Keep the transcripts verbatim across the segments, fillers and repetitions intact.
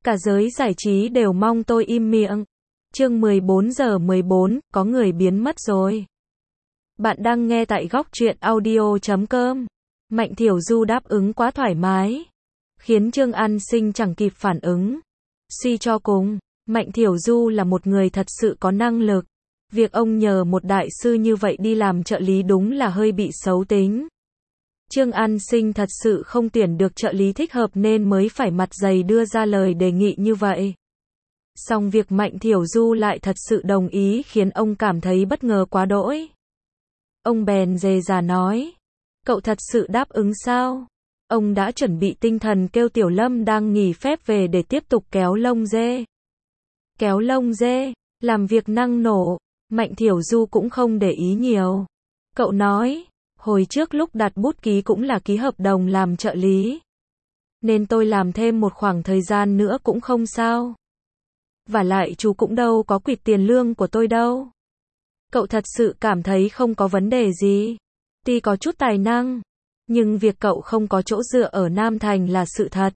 Cả giới giải trí đều mong tôi im miệng. Chương mười bốn giờ mười bốn, có người biến mất rồi. Bạn đang nghe tại góc truyện audio chấm com. Mạnh Thiểu Du đáp ứng quá thoải mái, khiến Trương An Sinh chẳng kịp phản ứng. Suy cho cùng, Mạnh Thiểu Du là một người thật sự có năng lực. Việc ông nhờ một đại sư như vậy đi làm trợ lý đúng là hơi bị xấu tính. Trương An Sinh thật sự không tuyển được trợ lý thích hợp nên mới phải mặt dày đưa ra lời đề nghị như vậy. Song việc Mạnh Thiểu Du lại thật sự đồng ý khiến ông cảm thấy bất ngờ quá đỗi. Ông bèn dè dà nói, cậu thật sự đáp ứng sao? Ông đã chuẩn bị tinh thần kêu Tiểu Lâm đang nghỉ phép về để tiếp tục kéo lông dê. Kéo lông dê, làm việc năng nổ, Mạnh Thiểu Du cũng không để ý nhiều. Cậu nói, hồi trước lúc đặt bút ký cũng là ký hợp đồng làm trợ lý. Nên tôi làm thêm một khoảng thời gian nữa cũng không sao. Vả lại chú cũng đâu có quỵt tiền lương của tôi đâu. Cậu thật sự cảm thấy không có vấn đề gì. Tuy có chút tài năng, nhưng việc cậu không có chỗ dựa ở Nam Thành là sự thật.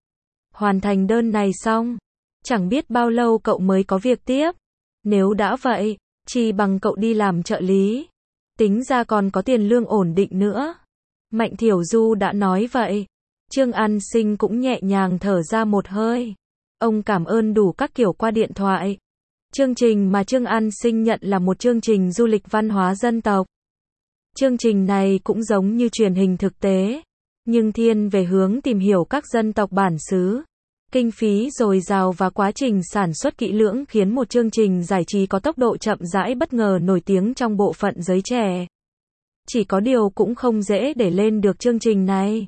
Hoàn thành đơn này xong, chẳng biết bao lâu cậu mới có việc tiếp. Nếu đã vậy, chi bằng cậu đi làm trợ lý. Tính ra còn có tiền lương ổn định nữa. Mạnh Thiểu Du đã nói vậy. Trương An Sinh cũng nhẹ nhàng thở ra một hơi. Ông cảm ơn đủ các kiểu qua điện thoại. Chương trình mà Trương An Sinh nhận là một chương trình du lịch văn hóa dân tộc. Chương trình này cũng giống như truyền hình thực tế, nhưng thiên về hướng tìm hiểu các dân tộc bản xứ. Kinh phí dồi dào và quá trình sản xuất kỹ lưỡng khiến một chương trình giải trí có tốc độ chậm rãi bất ngờ nổi tiếng trong bộ phận giới trẻ. Chỉ có điều cũng không dễ để lên được chương trình này.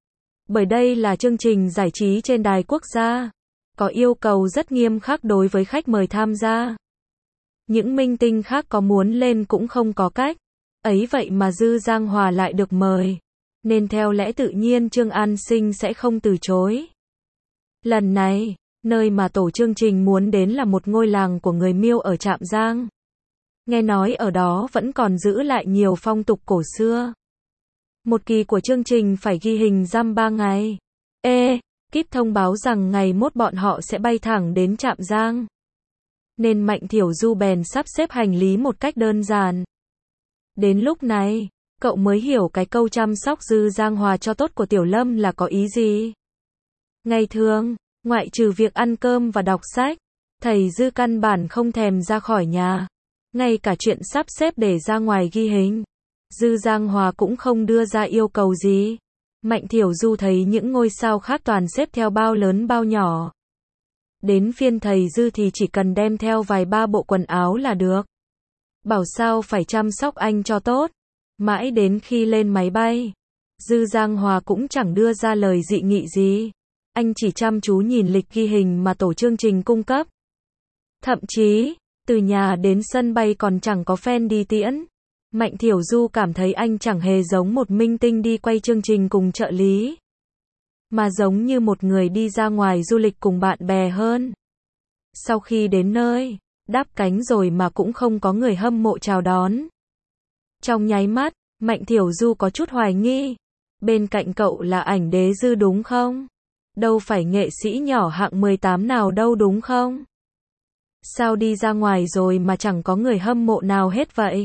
Bởi đây là chương trình giải trí trên đài quốc gia, có yêu cầu rất nghiêm khắc đối với khách mời tham gia. Những minh tinh khác có muốn lên cũng không có cách. Ấy vậy mà Dư Giang Hòa lại được mời, nên theo lẽ tự nhiên Trương An Sinh sẽ không từ chối. Lần này, nơi mà tổ chương trình muốn đến là một ngôi làng của người Miêu ở Trạm Giang. Nghe nói ở đó vẫn còn giữ lại nhiều phong tục cổ xưa. Một kỳ của chương trình phải ghi hình dăm ba ngày. Ê, kíp thông báo rằng ngày mốt bọn họ sẽ bay thẳng đến Trạm Giang. Nên Mạnh Thiểu Du bèn sắp xếp hành lý một cách đơn giản. Đến lúc này, cậu mới hiểu cái câu chăm sóc Dư Giang Hòa cho tốt của Tiểu Lâm là có ý gì. Ngày thường, ngoại trừ việc ăn cơm và đọc sách, thầy Dư căn bản không thèm ra khỏi nhà. Ngay cả chuyện sắp xếp để ra ngoài ghi hình, Dư Giang Hòa cũng không đưa ra yêu cầu gì. Mạnh Thiểu Du thấy những ngôi sao khác toàn xếp theo bao lớn bao nhỏ. Đến phiên thầy Dư thì chỉ cần đem theo vài ba bộ quần áo là được. Bảo sao phải chăm sóc anh cho tốt. Mãi đến khi lên máy bay, Dư Giang Hòa cũng chẳng đưa ra lời dị nghị gì. Anh chỉ chăm chú nhìn lịch ghi hình mà tổ chương trình cung cấp. Thậm chí, từ nhà đến sân bay còn chẳng có fan đi tiễn. Mạnh Thiểu Du cảm thấy anh chẳng hề giống một minh tinh đi quay chương trình cùng trợ lý, mà giống như một người đi ra ngoài du lịch cùng bạn bè hơn. Sau khi đến nơi, đáp cánh rồi mà cũng không có người hâm mộ chào đón. Trong nháy mắt, Mạnh Thiểu Du có chút hoài nghi. Bên cạnh cậu là ảnh đế Dư đúng không? Đâu phải nghệ sĩ nhỏ hạng mười tám nào đâu đúng không? Sao đi ra ngoài rồi mà chẳng có người hâm mộ nào hết vậy?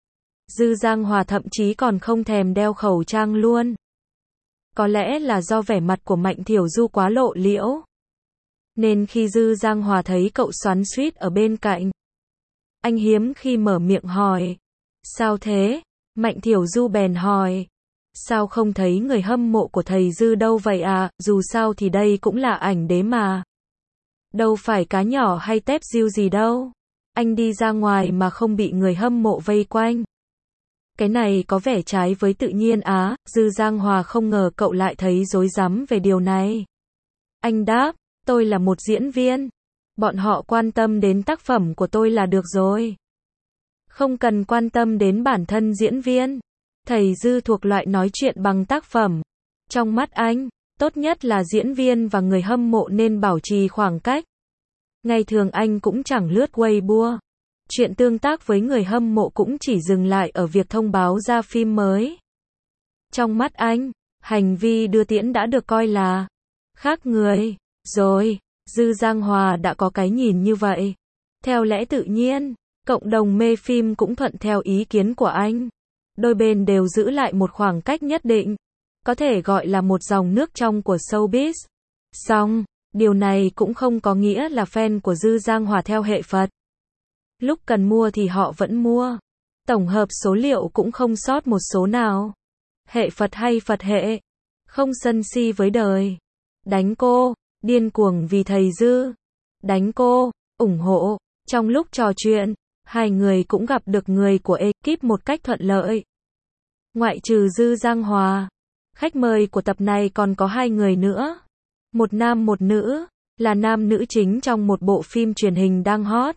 Dư Giang Hòa thậm chí còn không thèm đeo khẩu trang luôn. Có lẽ là do vẻ mặt của Mạnh Thiểu Du quá lộ liễu, nên khi Dư Giang Hòa thấy cậu xoắn xuýt ở bên cạnh, anh hiếm khi mở miệng hỏi, sao thế? Mạnh Thiểu Du bèn hỏi, sao không thấy người hâm mộ của thầy Dư đâu vậy à, dù sao thì đây cũng là ảnh đế mà. Đâu phải cá nhỏ hay tép diêu gì đâu. Anh đi ra ngoài mà không bị người hâm mộ vây quanh. Cái này có vẻ trái với tự nhiên á. Dư Giang Hòa không ngờ cậu lại thấy rối rắm về điều này. Anh đáp, tôi là một diễn viên. Bọn họ quan tâm đến tác phẩm của tôi là được rồi. Không cần quan tâm đến bản thân diễn viên. Thầy Dư thuộc loại nói chuyện bằng tác phẩm. Trong mắt anh, tốt nhất là diễn viên và người hâm mộ nên bảo trì khoảng cách. Ngày thường anh cũng chẳng lướt Weibo. Chuyện tương tác với người hâm mộ cũng chỉ dừng lại ở việc thông báo ra phim mới. Trong mắt anh, hành vi đưa tiễn đã được coi là khác người. Rồi, Dư Giang Hòa đã có cái nhìn như vậy. Theo lẽ tự nhiên, cộng đồng mê phim cũng thuận theo ý kiến của anh. Đôi bên đều giữ lại một khoảng cách nhất định, có thể gọi là một dòng nước trong của showbiz. Song, điều này cũng không có nghĩa là fan của Dư Giang Hòa theo hệ Phật. Lúc cần mua thì họ vẫn mua. Tổng hợp số liệu cũng không sót một số nào. Hệ Phật hay Phật hệ, không sân si với đời. Đánh cô, điên cuồng vì thầy Dư. Đánh cô, ủng hộ. Trong lúc trò chuyện, hai người cũng gặp được người của ekip một cách thuận lợi. Ngoại trừ Dư Giang Hòa, khách mời của tập này còn có hai người nữa. Một nam một nữ, là nam nữ chính trong một bộ phim truyền hình đang hot.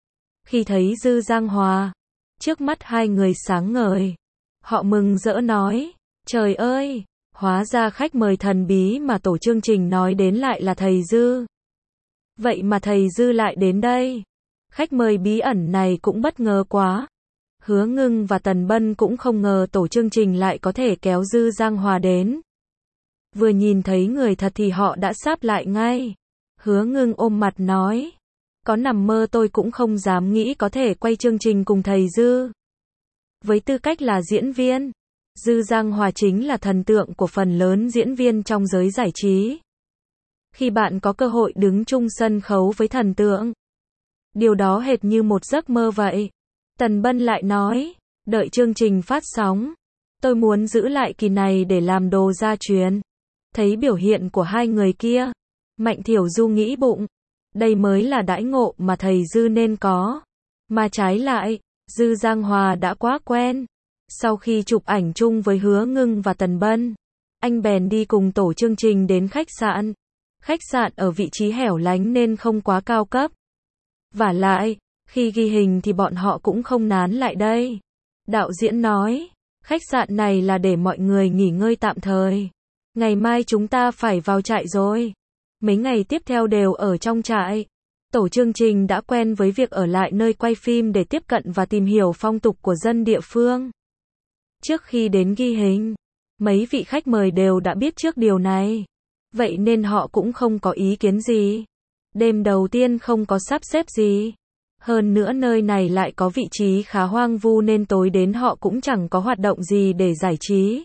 Khi thấy Dư Giang Hòa, trước mắt hai người sáng ngời. Họ mừng rỡ nói, trời ơi, hóa ra khách mời thần bí mà tổ chương trình nói đến lại là thầy Dư. Vậy mà thầy Dư lại đến đây. Khách mời bí ẩn này cũng bất ngờ quá. Hứa Ngưng và Tần Bân cũng không ngờ tổ chương trình lại có thể kéo Dư Giang Hòa đến. Vừa nhìn thấy người thật thì họ đã sáp lại ngay. Hứa Ngưng ôm mặt nói, có nằm mơ tôi cũng không dám nghĩ có thể quay chương trình cùng thầy Dư. Với tư cách là diễn viên, Dư Giang Hòa chính là thần tượng của phần lớn diễn viên trong giới giải trí. Khi bạn có cơ hội đứng chung sân khấu với thần tượng, điều đó hệt như một giấc mơ vậy. Tần Bân lại nói, đợi chương trình phát sóng, tôi muốn giữ lại kỳ này để làm đồ gia truyền. Thấy biểu hiện của hai người kia, Mạnh Thiểu Du nghĩ bụng, đây mới là đãi ngộ mà thầy Dư nên có. Mà trái lại, Dư Giang Hòa đã quá quen. Sau khi chụp ảnh chung với Hứa Ngưng và Tần Bân, anh bèn đi cùng tổ chương trình đến khách sạn. Khách sạn ở vị trí hẻo lánh nên không quá cao cấp. Vả lại, khi ghi hình thì bọn họ cũng không nán lại đây. Đạo diễn nói, khách sạn này là để mọi người nghỉ ngơi tạm thời. Ngày mai chúng ta phải vào trại rồi. Mấy ngày tiếp theo đều ở trong trại. Tổ chương trình đã quen với việc ở lại nơi quay phim để tiếp cận và tìm hiểu phong tục của dân địa phương. Trước khi đến ghi hình, mấy vị khách mời đều đã biết trước điều này. Vậy nên họ cũng không có ý kiến gì. Đêm đầu tiên không có sắp xếp gì. Hơn nữa nơi này lại có vị trí khá hoang vu nên tối đến họ cũng chẳng có hoạt động gì để giải trí.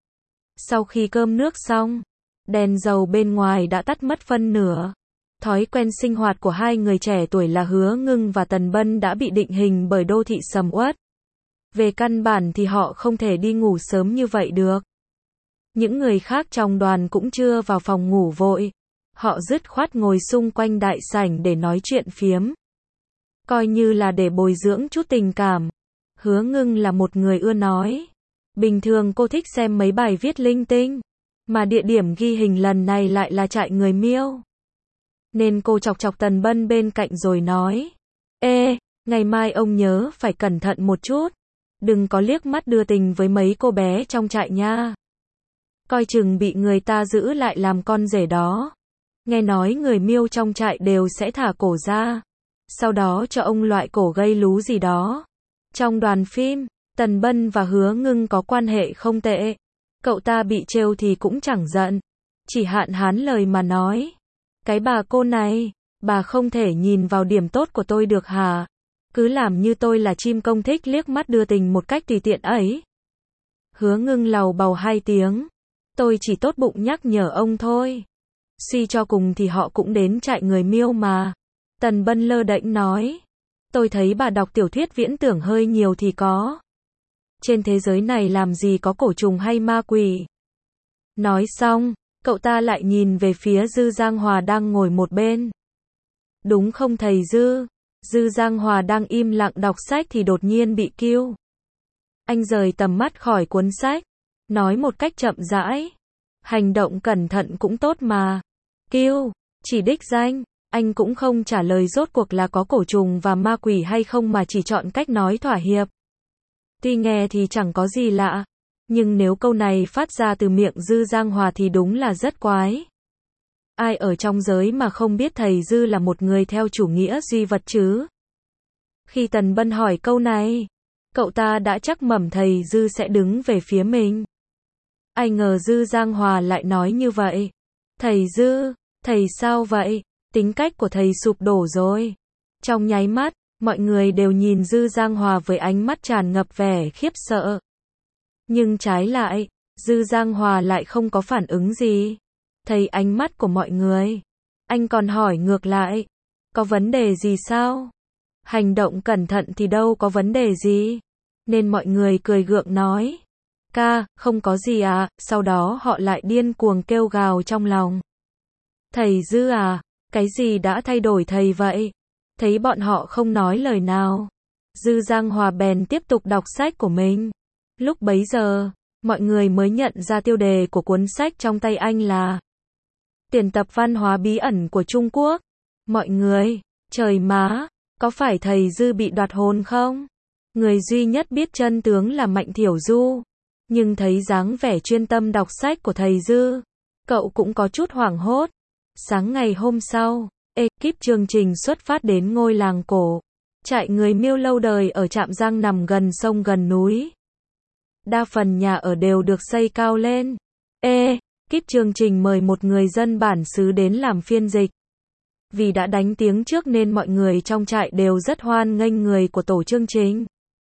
Sau khi cơm nước xong, đèn dầu bên ngoài đã tắt mất phân nửa. Thói quen sinh hoạt của hai người trẻ tuổi là Hứa Ngưng và Tần Bân đã bị định hình bởi đô thị sầm uất. Về căn bản thì họ không thể đi ngủ sớm như vậy được. Những người khác trong đoàn cũng chưa vào phòng ngủ vội. Họ dứt khoát ngồi xung quanh đại sảnh để nói chuyện phiếm. Coi như là để bồi dưỡng chút tình cảm. Hứa Ngưng là một người ưa nói. Bình thường cô thích xem mấy bài viết linh tinh. Mà địa điểm ghi hình lần này lại là trại người Miêu. Nên cô chọc chọc Tần Bân bên cạnh rồi nói. Ê, ngày mai ông nhớ phải cẩn thận một chút. Đừng có liếc mắt đưa tình với mấy cô bé trong trại nha. Coi chừng bị người ta giữ lại làm con rể đó. Nghe nói người Miêu trong trại đều sẽ thả cổ ra. Sau đó cho ông loại cổ gây lú gì đó. Trong đoàn phim, Tần Bân và Hứa Ngưng có quan hệ không tệ. Cậu ta bị trêu thì cũng chẳng giận. Chỉ hạn hán lời mà nói. Cái bà cô này, bà không thể nhìn vào điểm tốt của tôi được hả? Cứ làm như tôi là chim công thích liếc mắt đưa tình một cách tùy tiện ấy. Hứa Ngưng lầu bầu hai tiếng. Tôi chỉ tốt bụng nhắc nhở ông thôi. Suy cho cùng thì họ cũng đến trại người Miêu mà. Tần Bân lơ đễnh nói. Tôi thấy bà đọc tiểu thuyết viễn tưởng hơi nhiều thì có. Trên thế giới này làm gì có cổ trùng hay ma quỷ. Nói xong, cậu ta lại nhìn về phía Dư Giang Hòa đang ngồi một bên. Đúng không thầy Dư? Dư Giang Hòa đang im lặng đọc sách thì đột nhiên bị cue. Anh rời tầm mắt khỏi cuốn sách. Nói một cách chậm rãi. Hành động cẩn thận cũng tốt mà. Cue, chỉ đích danh. Anh cũng không trả lời rốt cuộc là có cổ trùng và ma quỷ hay không mà chỉ chọn cách nói thỏa hiệp. Tuy nghe thì chẳng có gì lạ. Nhưng nếu câu này phát ra từ miệng Dư Giang Hòa thì đúng là rất quái. Ai ở trong giới mà không biết thầy Dư là một người theo chủ nghĩa duy vật chứ? Khi Tần Bân hỏi câu này, cậu ta đã chắc mẩm thầy Dư sẽ đứng về phía mình. Ai ngờ Dư Giang Hòa lại nói như vậy. Thầy Dư, thầy sao vậy? Tính cách của thầy sụp đổ rồi. Trong nháy mắt, mọi người đều nhìn Dư Giang Hòa với ánh mắt tràn ngập vẻ khiếp sợ. Nhưng trái lại, Dư Giang Hòa lại không có phản ứng gì. Thấy ánh mắt của mọi người, anh còn hỏi ngược lại, có vấn đề gì sao? Hành động cẩn thận thì đâu có vấn đề gì. Nên mọi người cười gượng nói, ca, không có gì à, sau đó họ lại điên cuồng kêu gào trong lòng. Thầy Dư à, cái gì đã thay đổi thầy vậy? Thấy bọn họ không nói lời nào, Dư Giang Hòa bèn tiếp tục đọc sách của mình. Lúc bấy giờ, mọi người mới nhận ra tiêu đề của cuốn sách trong tay anh là Tiền tập văn hóa bí ẩn của Trung Quốc. Mọi người, trời má, có phải thầy Dư bị đoạt hồn không? Người duy nhất biết chân tướng là Mạnh Thiểu Du. Nhưng thấy dáng vẻ chuyên tâm đọc sách của thầy Dư, cậu cũng có chút hoảng hốt. Sáng ngày hôm sau, ekip chương trình xuất phát đến ngôi làng cổ, trại người Miêu lâu đời ở Trạm Giang nằm gần sông gần núi. Đa phần nhà ở đều được xây cao lên. Ê, kíp chương trình mời một người dân bản xứ đến làm phiên dịch. Vì đã đánh tiếng trước nên mọi người trong trại đều rất hoan nghênh người của tổ chương trình.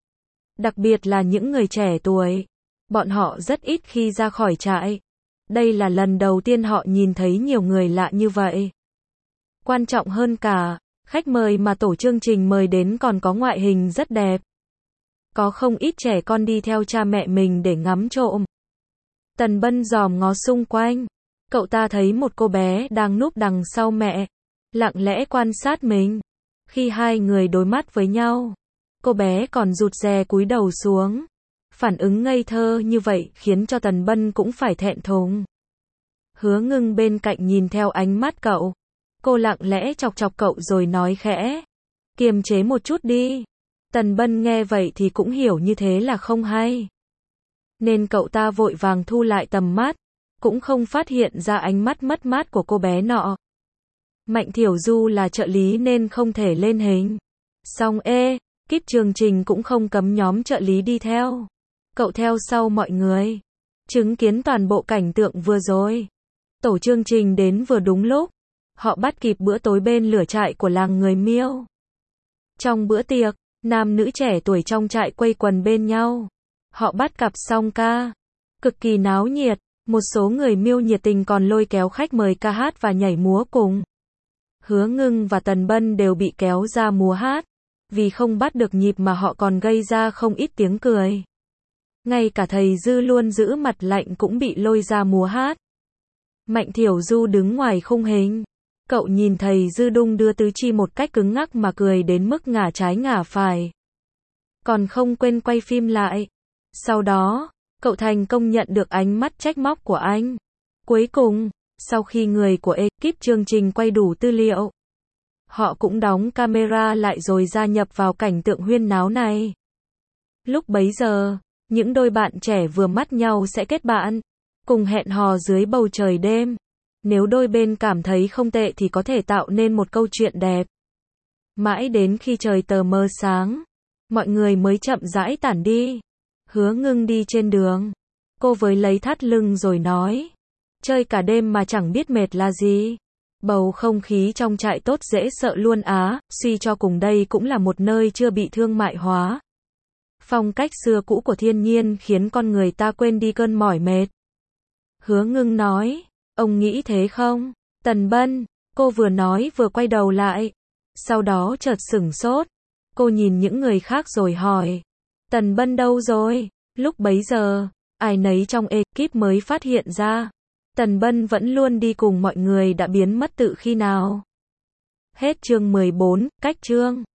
Đặc biệt là những người trẻ tuổi. Bọn họ rất ít khi ra khỏi trại. Đây là lần đầu tiên họ nhìn thấy nhiều người lạ như vậy. Quan trọng hơn cả, khách mời mà tổ chương trình mời đến còn có ngoại hình rất đẹp. Có không ít trẻ con đi theo cha mẹ mình để ngắm trộm. Tần Bân dòm ngó xung quanh. Cậu ta thấy một cô bé đang núp đằng sau mẹ, lặng lẽ quan sát mình. Khi hai người đối mắt với nhau, cô bé còn rụt rè cúi đầu xuống. Phản ứng ngây thơ như vậy khiến cho Tần Bân cũng phải thẹn thùng. Hứa Ngưng bên cạnh nhìn theo ánh mắt cậu. Cô lặng lẽ chọc chọc cậu rồi nói khẽ, kiềm chế một chút đi. Tần Bân nghe vậy thì cũng hiểu như thế là không hay. Nên cậu ta vội vàng thu lại tầm mắt, cũng không phát hiện ra ánh mắt mất mát của cô bé nọ. Mạnh Thiểu Du là trợ lý nên không thể lên hình. Xong ê, kíp chương trình cũng không cấm nhóm trợ lý đi theo. Cậu theo sau mọi người, chứng kiến toàn bộ cảnh tượng vừa rồi. Tổ chương trình đến vừa đúng lúc. Họ bắt kịp bữa tối bên lửa trại của làng người Miêu. Trong bữa tiệc, nam nữ trẻ tuổi trong trại quây quần bên nhau. Họ bắt cặp song ca. Cực kỳ náo nhiệt. Một số người Miêu nhiệt tình còn lôi kéo khách mời ca hát và nhảy múa cùng. Hứa Ngưng và Tần Bân đều bị kéo ra múa hát. Vì không bắt được nhịp mà họ còn gây ra không ít tiếng cười. Ngay cả thầy Dư luôn giữ mặt lạnh cũng bị lôi ra múa hát. Mạnh Thiểu Du đứng ngoài khung hình. Cậu nhìn thầy Dư đung đưa tứ chi một cách cứng ngắc mà cười đến mức ngả trái ngả phải. Còn không quên quay phim lại. Sau đó, cậu thành công nhận được ánh mắt trách móc của anh. Cuối cùng, sau khi người của ekip chương trình quay đủ tư liệu, họ cũng đóng camera lại rồi gia nhập vào cảnh tượng huyên náo này. Lúc bấy giờ, những đôi bạn trẻ vừa mắt nhau sẽ kết bạn, cùng hẹn hò dưới bầu trời đêm. Nếu đôi bên cảm thấy không tệ thì có thể tạo nên một câu chuyện đẹp. Mãi đến khi trời tờ mờ sáng, mọi người mới chậm rãi tản đi. Hứa Ngưng đi trên đường. Cô với lấy thắt lưng rồi nói, chơi cả đêm mà chẳng biết mệt là gì. Bầu không khí trong trại tốt dễ sợ luôn á, suy cho cùng đây cũng là một nơi chưa bị thương mại hóa. Phong cách xưa cũ của thiên nhiên khiến con người ta quên đi cơn mỏi mệt. Hứa Ngưng nói, ông nghĩ thế không? Tần Bân, cô vừa nói vừa quay đầu lại. Sau đó chợt sửng sốt. Cô nhìn những người khác rồi hỏi, Tần Bân đâu rồi? Lúc bấy giờ, ai nấy trong ekip mới phát hiện ra. Tần Bân vẫn luôn đi cùng mọi người đã biến mất tự khi nào. Hết chương mười bốn, cách chương.